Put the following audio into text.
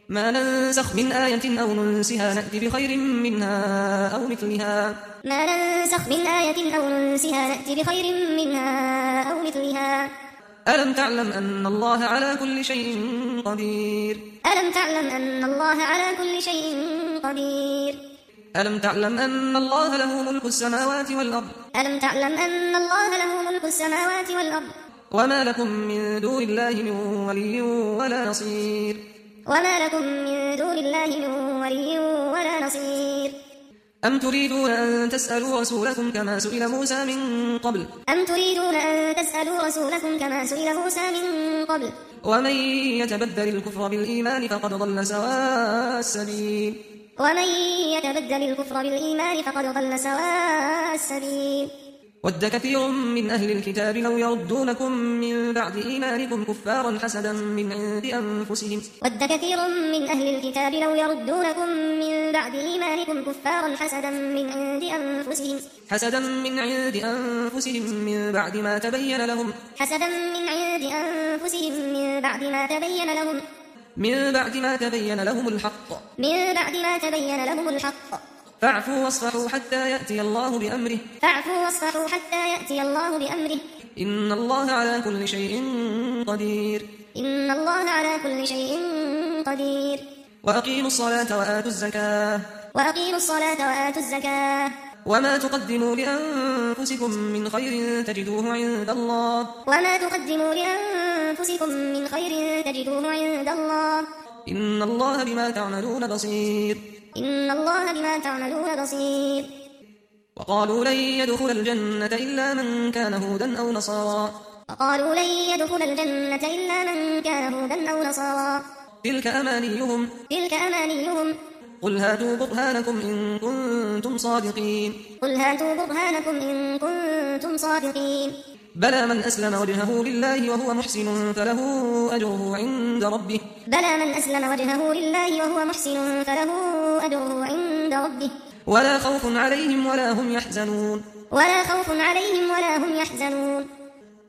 ما ننسخ من آية أو ننسها نأتي بخير منها أو مثلها ما ننسخ من آية أو ننسها نأتي بخير منها أو مثلها ألم تعلم أن الله على كل شيء قدير ألم تعلم أن الله على كل شيء قدير ألم تعلم أن الله له ملك السماوات والأرض ألم تعلم أن الله له ملك السماوات والأرض وما لكم من دون الله من ولي ولا نصير وما لكم من دون الله من ولي ولا نصير أم تريدون أن تسألوا رسولكم كما سئل موسى من قبل أم تريدون أن تسألوا رسولكم كما سئل موسى من قبل ومن يتبدل الكفر بالإيمان فقد ضل سواء السبيل ومن يتبدل الكفر بالإيمان فقد ضل سواء السبيل ود كثير من أهل الكتاب لو يردونكم من بعد إيمانكم كفارا حسدا من عند أنفسهم ود كثير من أهل الكتاب لو يردونكم من بعد إيمانكم كفارا حسدا من عند أنفسهم من بعد ما تبين لهم الحق فاعفوا واصفحوا حتى يأتي الله بأمره إن الله على كل شيء قدير وأقيموا الصلاة وآتوا الزكاة وما تقدموا لأنفسكم من خير تجدوه عند الله إن الله بما تعملون بصير وقالوا لن يدخل الجنة إلا من كان هودا أو نصارى تلك أمانيهم قل هاتوا برهانكم إن كنتم صادقين بلى من أسلم وجهه لله وهو محسن فله أجره عند ربه ولا خوف عليهم ولا هم يحزنون